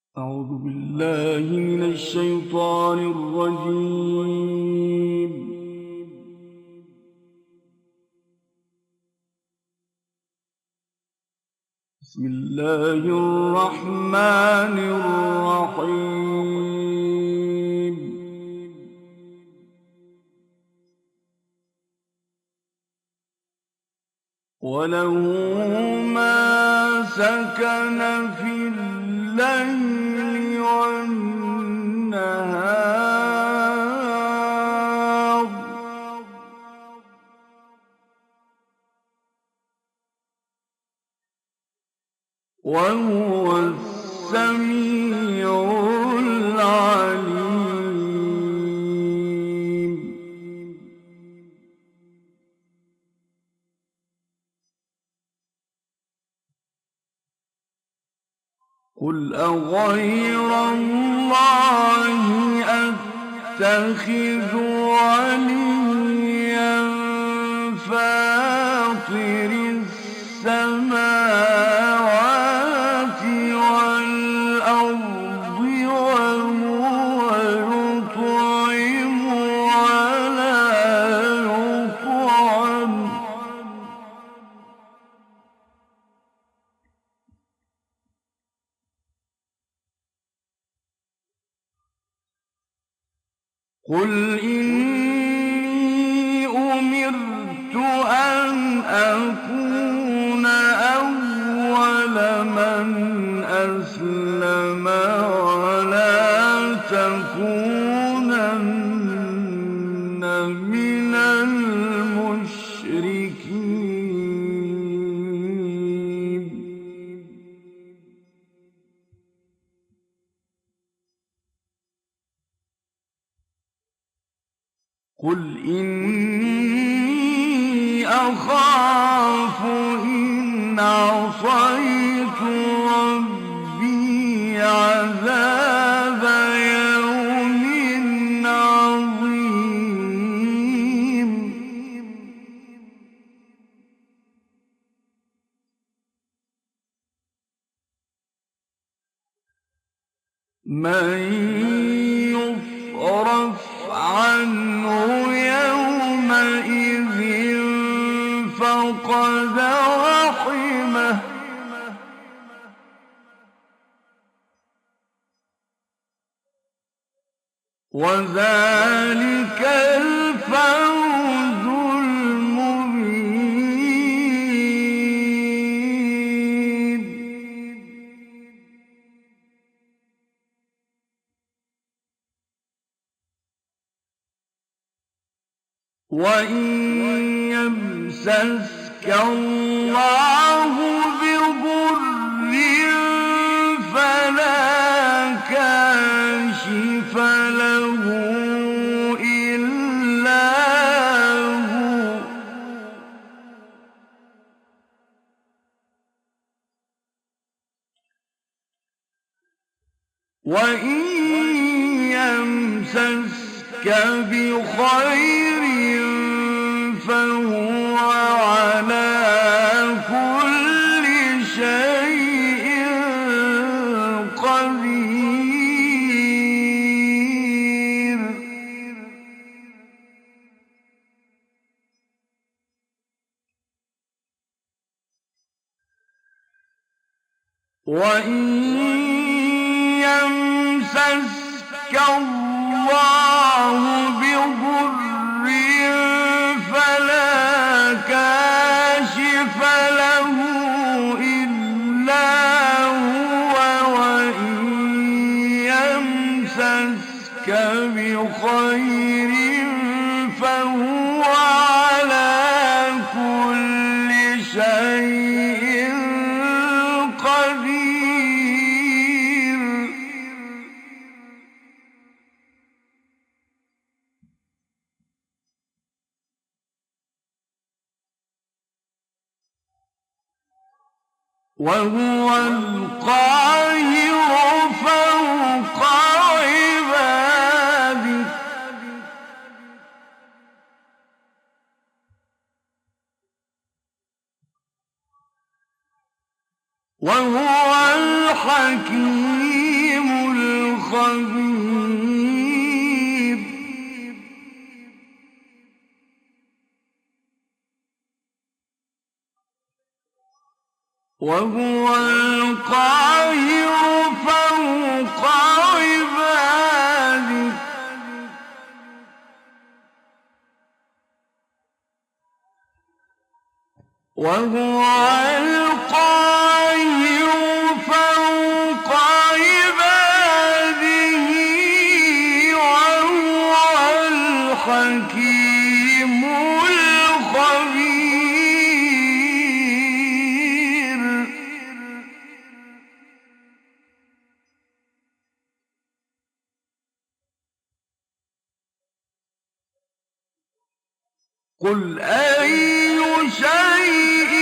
أعوذ بالله من الشيطان الرجيم. بسم الله الرحمن الرحيم. وله ما سكن في الليل والنهار، وهو السميع العليم. قل أغير الله أتخذ وليا فاطر السماوات والأرض وهو يطعم ولا يطعم، قل إني أمرت أن أكون أول من أسلم ولا تكونن من المشركين. قل إني أخاف إن عصيت ربي عذاب يوم عظيم. من يصرف عنه يومئذ فقد رحمه، وذلك الفوز المبين. وإن يمسسك الله بضر فلا كاشف له إلا هو، وإن يمسسك بخير فهو على كل شيء قدير. وإن يمسسك الله بضر فلا كاشف له إلا هو، وإن يمسسك بخير فهو على كل شيء قدير. وهو القاهر فوق عباده، وهو الحكيم خبير وهو القاهر فوق عباده وهو القاهر فوق عباده وهو الحكيم الخبير قل أي شيء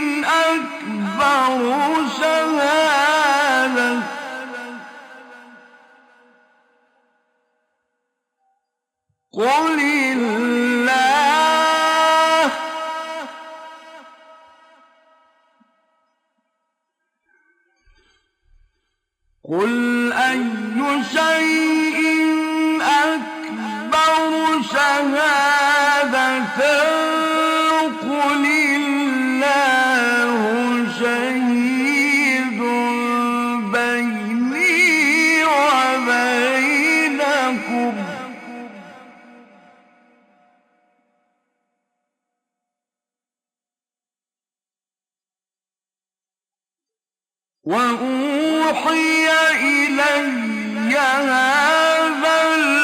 أكبر شهادة قل الله قل أي شيء أكبر شهادة قل الله شهيد بيني وبينكم وأوحي إلي هذا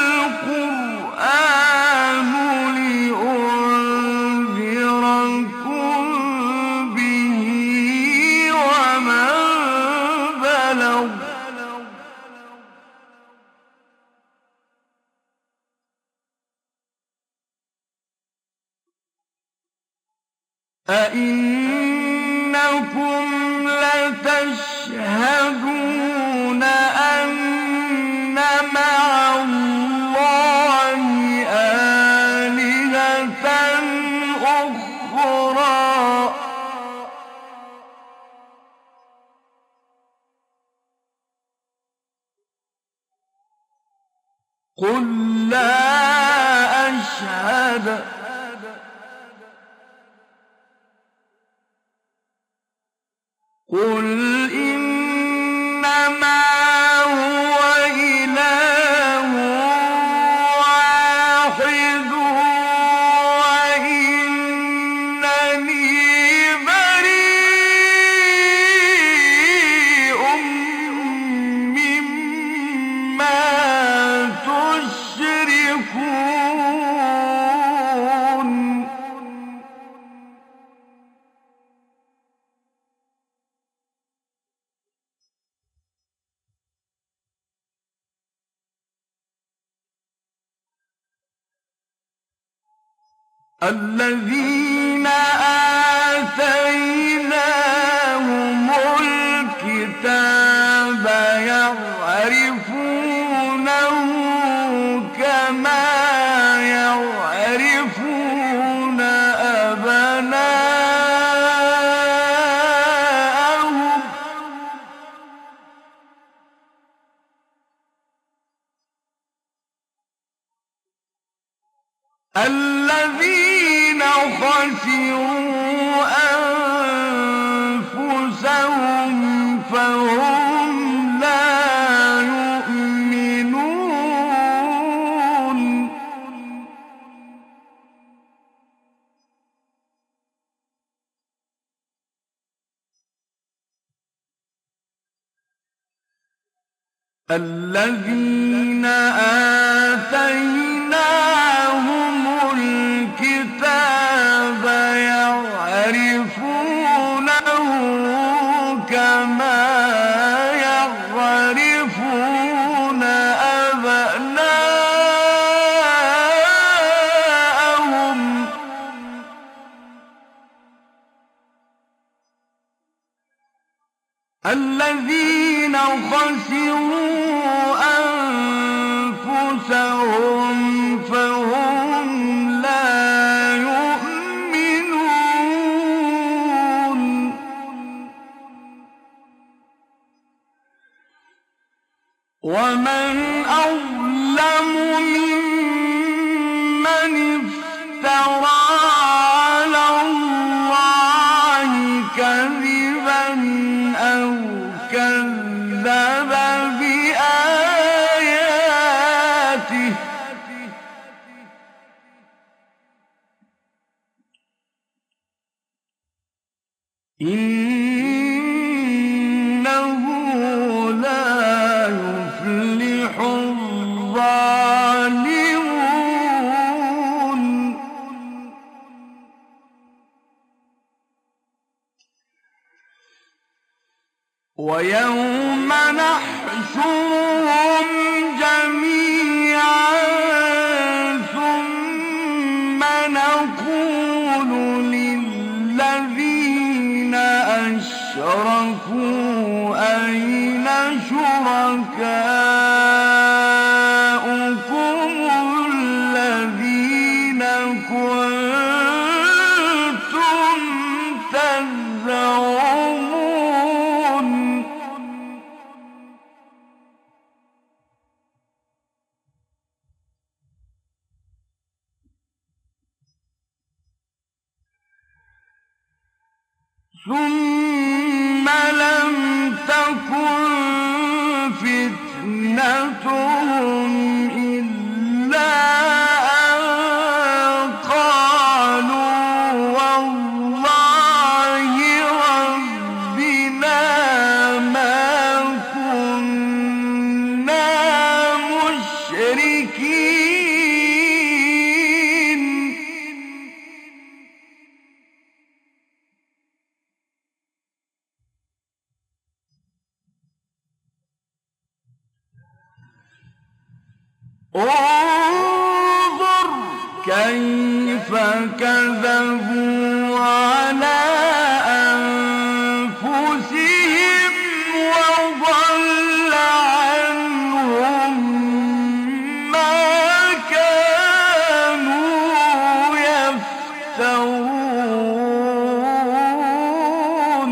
القرآن لأنذركم به ومن بلغ أئنكم لتشهدون أن مع الله آلهة أخرى قل لا أشهد قل إنما هو إله واحد وإنني بريء مما تشركون الذين آتيناهم الكتاب يعرفونه كما يعرفون أبناءهم الذين خسروا أنفسهم فهم لا يؤمنون الذين آتيناهم الكتاب يعرفونه كما يعرفون أبناءهم الذين خسروا أنفسهم فهم لا يؤمنون ومن أظلم ممن افترى على الله كذبا أو كذب بآياته إنه لا يفلح الظالمون ويوم نحشرهم جميعا ثم نقول للذين أشركوا أين شركاؤكم الذين كنتم تزعمون ثم لم تكن فتنتهم إلا أن قالوا والله ربنا ما كنا مشركين انظر كيف كذبوا على أنفسهم وضل عنهم ما كانوا يفترون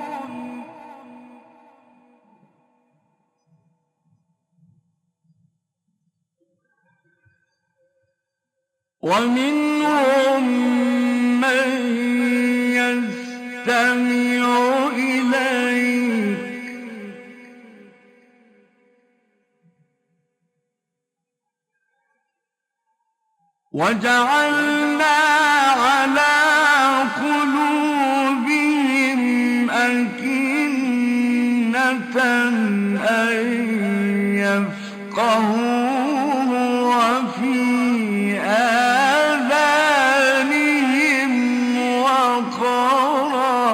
ومنهم من يستمع إليك وجعلنا على قلوبهم أكنة أن يفقهوه وفي آذانهم وقرا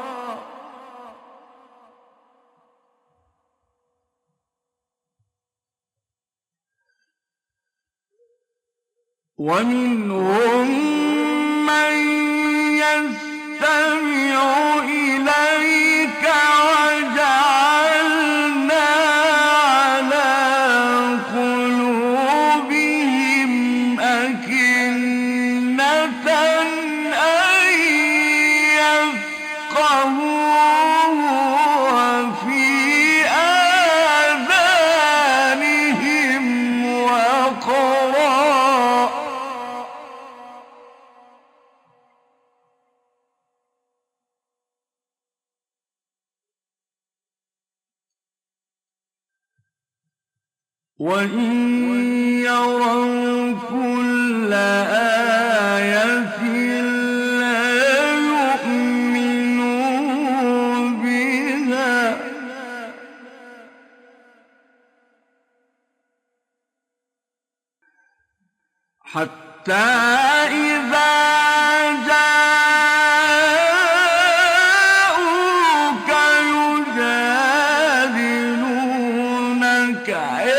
ومنهم من يستمع إليك وجعلنا على قلوبهم أكنة أن يفقهوه وفي آذانهم وقرا وإن يروا كل آية لا يؤمنوا بها حتى إذا جاءوك يجادلونك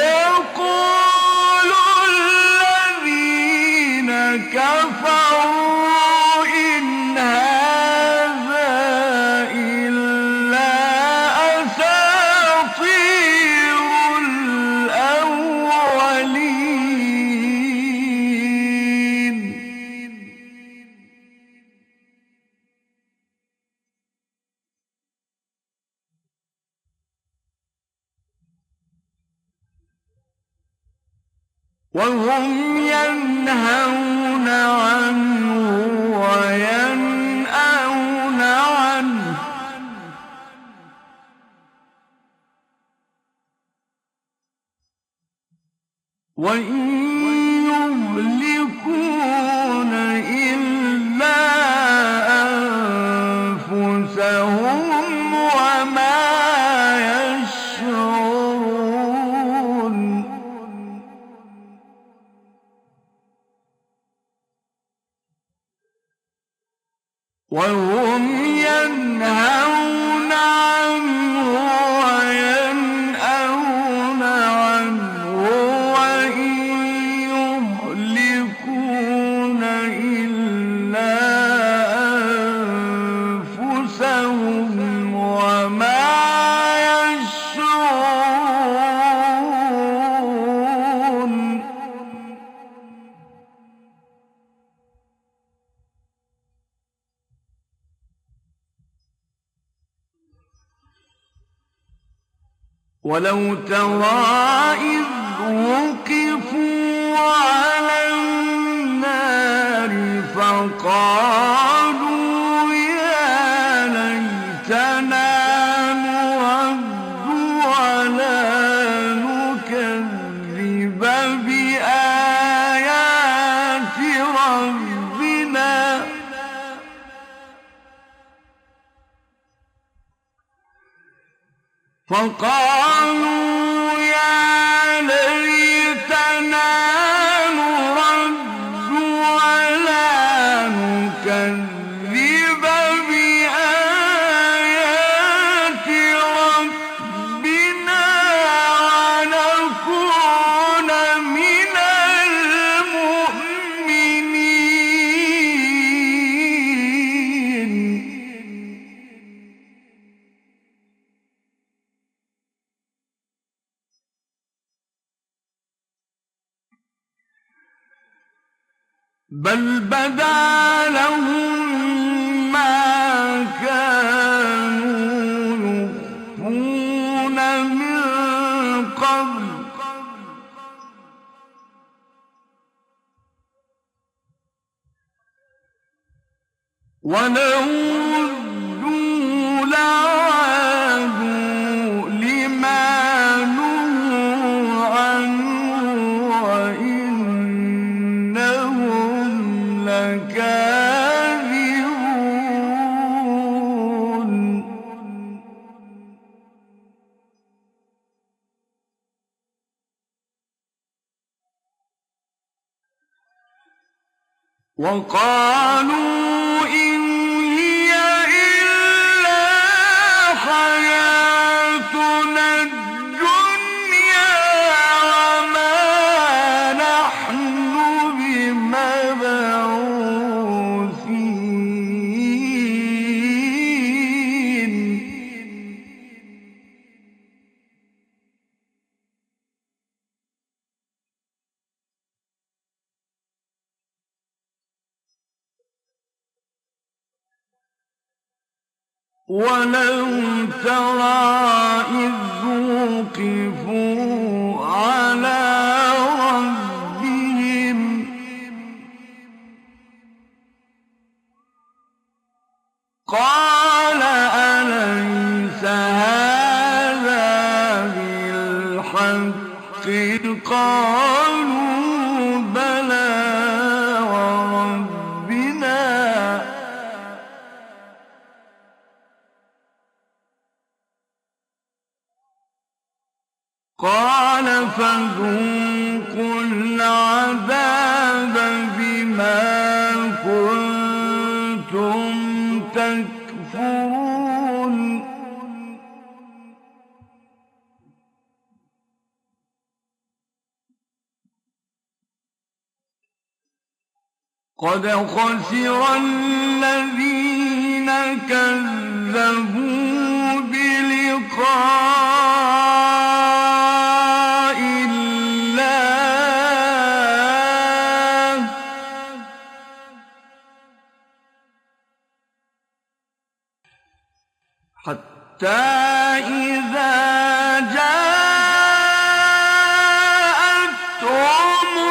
يقول الذين كفروا إن هذا إلا أساطير الأولين وهم ينهون عنه وينأون عنه وإن يهلكون إلا أنفسهم وما يشعرون وهم ينهون عنه وينأون عنه وإن يهلكون إلا أنفسهم وما يشعرون ولو ترى إذ وقفوا على النار فقالوا يا ليتنا نرد ولا نكذب بآيات ربنا فقالوا يا ليتنا نرد ولا نكذب بآيات ربنا ونكون من المؤمنين بل بدا لهم ما كانوا يخفون من قبل ولو ردوا لعادوا لما نهوا عنه وإنهم لكاذبون وقالوا إن هي إلا حياتنا الدنيا وما نحن بمبعوثين ولو ترى إذ وقفوا على ربهم قال أليس هذا بالحق قالوا بلى وربنا قال فذوقوا العذاب بما كنتم تكفرون قد خسر الذين كذبوا بلقاء الله حتى إذا جاءتهم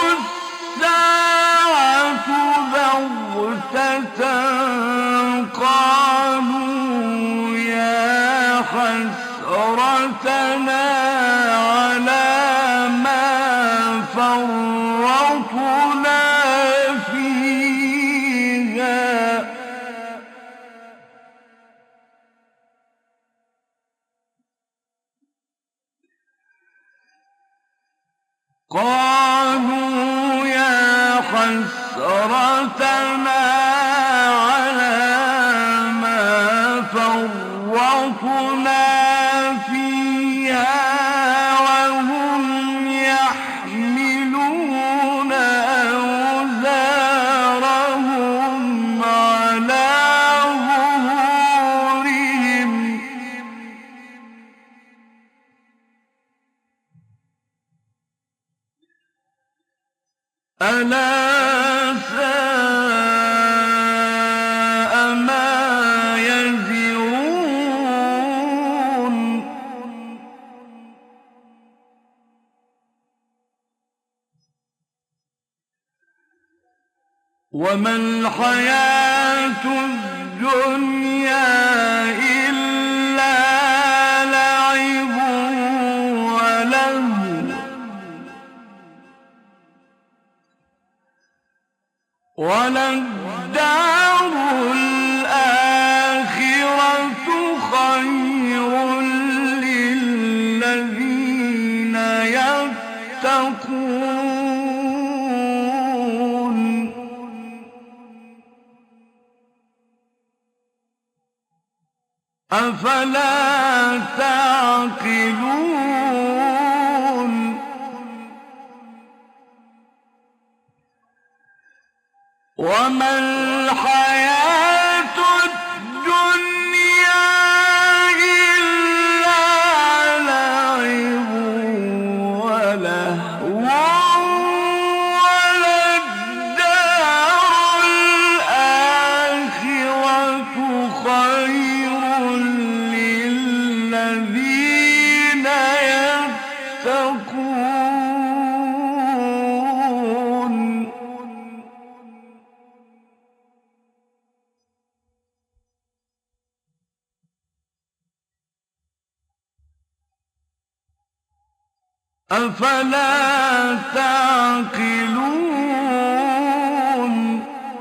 على ما فرطنا فيها قالوا يا حسرتنا على ما فرطنا فيها وهم يحملون أوزارهم على ظهورهم ألا ساء ما يزرون وما الحياة الدنيا إلا لعب ولهو وللدار الآخرة خير للذين يتقون أفلا تعقلون وما الحياة الدنيا إلا لعب ولهو وللدار الآخرة خير للذين يتقون أفلا تعقلون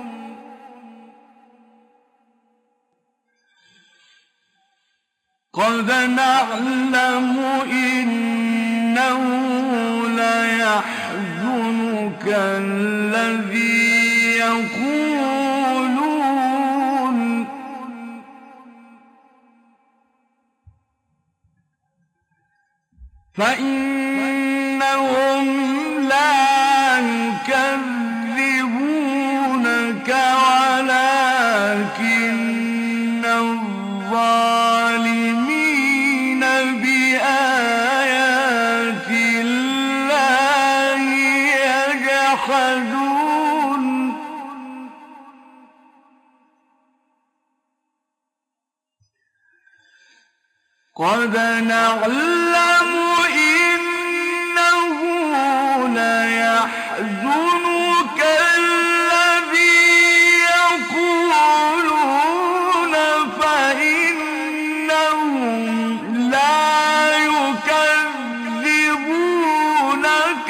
قد نعلم إنه ليحزنك الذي يقولون فإنهم لا يكذبونك ولكن الظالمين بآيات الله يجحدون قد نعلم إنه ليحزنك الذي يقولون فإنهم لا يكذبونك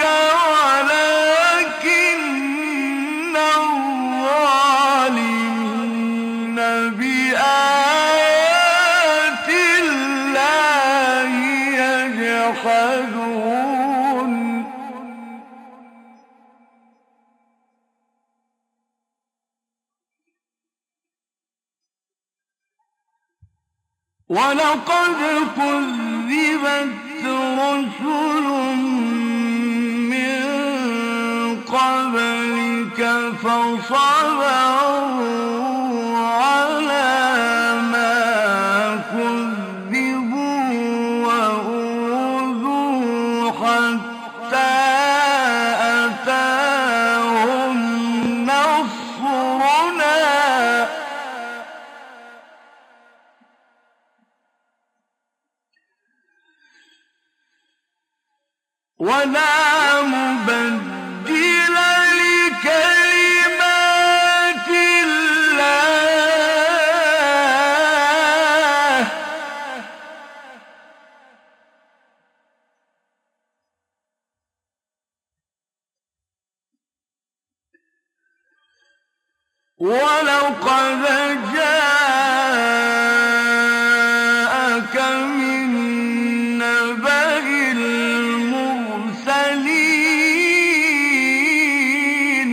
ولكن الظالمين بآيات الله يجحدون ولقد كذبت رسل من قبلك فصبروا على ما كذبوا وأوذوا حتى أتاهم نصرنا ولا مبدل لكلمات الله ولقد جاءك من نبأ المرسلين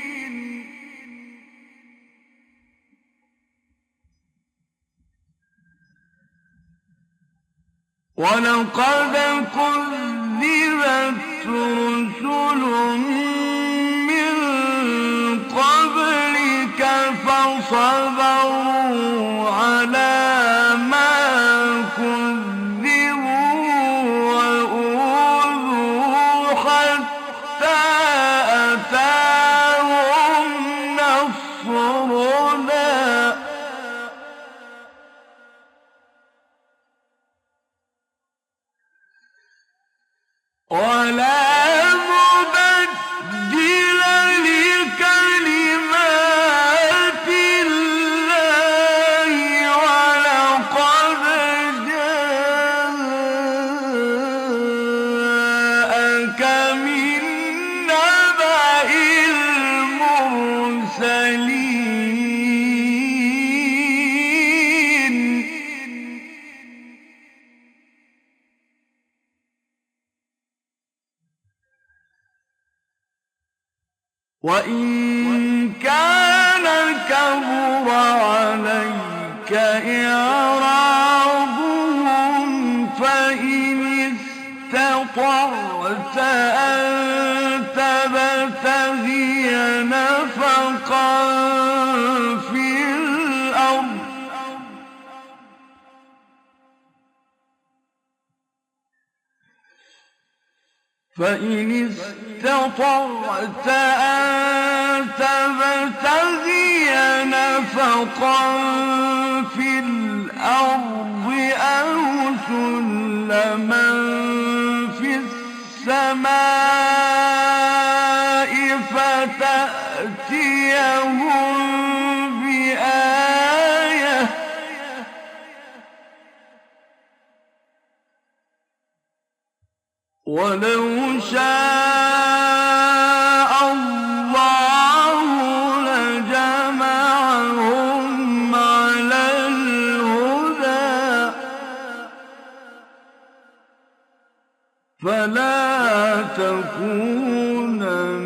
ولقد كذبت رسل من قبلك فصبروا على ما كذبوا وأوذوا حتى أتاهم نصرنا ولا مبدل لكلمات الله ولقد جاءك من نبأ المرسلين وإن كان كبر عليك إعراضهم فإن استطعت أن تبتغي نفقا في الأرض أو سلما في السماء فتأتيهم بآية ولو شاء الله لجمعهم على الهدى فلا تكونن